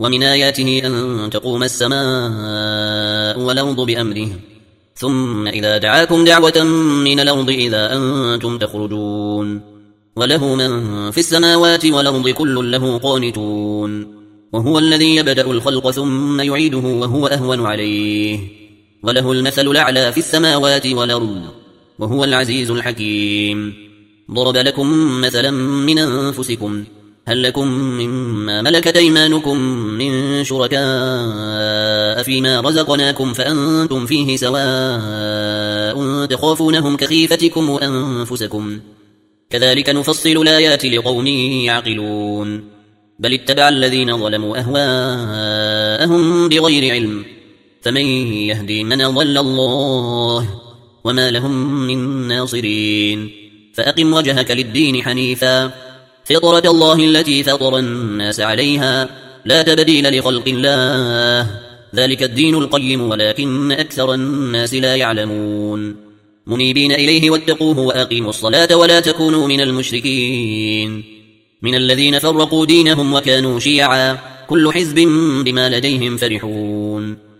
ومن آياته أن تقوم السماء والأرض بأمره ثم إذا دعاكم دعوة من الأرض إذا أنتم تخرجون وله من في السماوات والأرض كل له قانتون وهو الذي يبدأ الخلق ثم يعيده وهو أهون عليه وله المثل الأعلى في السماوات والأرض وهو العزيز الحكيم ضرب لكم مثلا من أنفسكم هل لكم مما ملكت أيمانكم من شركاء فيما رزقناكم فأنتم فيه سواء تخافونهم كخيفتكم أنفسكم كذلك نفصل الآيات لقوم يعقلون بل اتبع الذين ظلموا أهواءهم بغير علم فمن يهدي من أضل الله وما لهم من ناصرين فأقم وجهك للدين حنيفا فطرة الله التي فطر الناس عليها لا تبديل لخلق الله ذلك الدين القيم ولكن أكثر الناس لا يعلمون منيبين إليه واتقوه وأقيموا الصلاة ولا تكونوا من المشركين من الذين فرقوا دينهم وكانوا شيعا كل حزب بما لديهم فرحون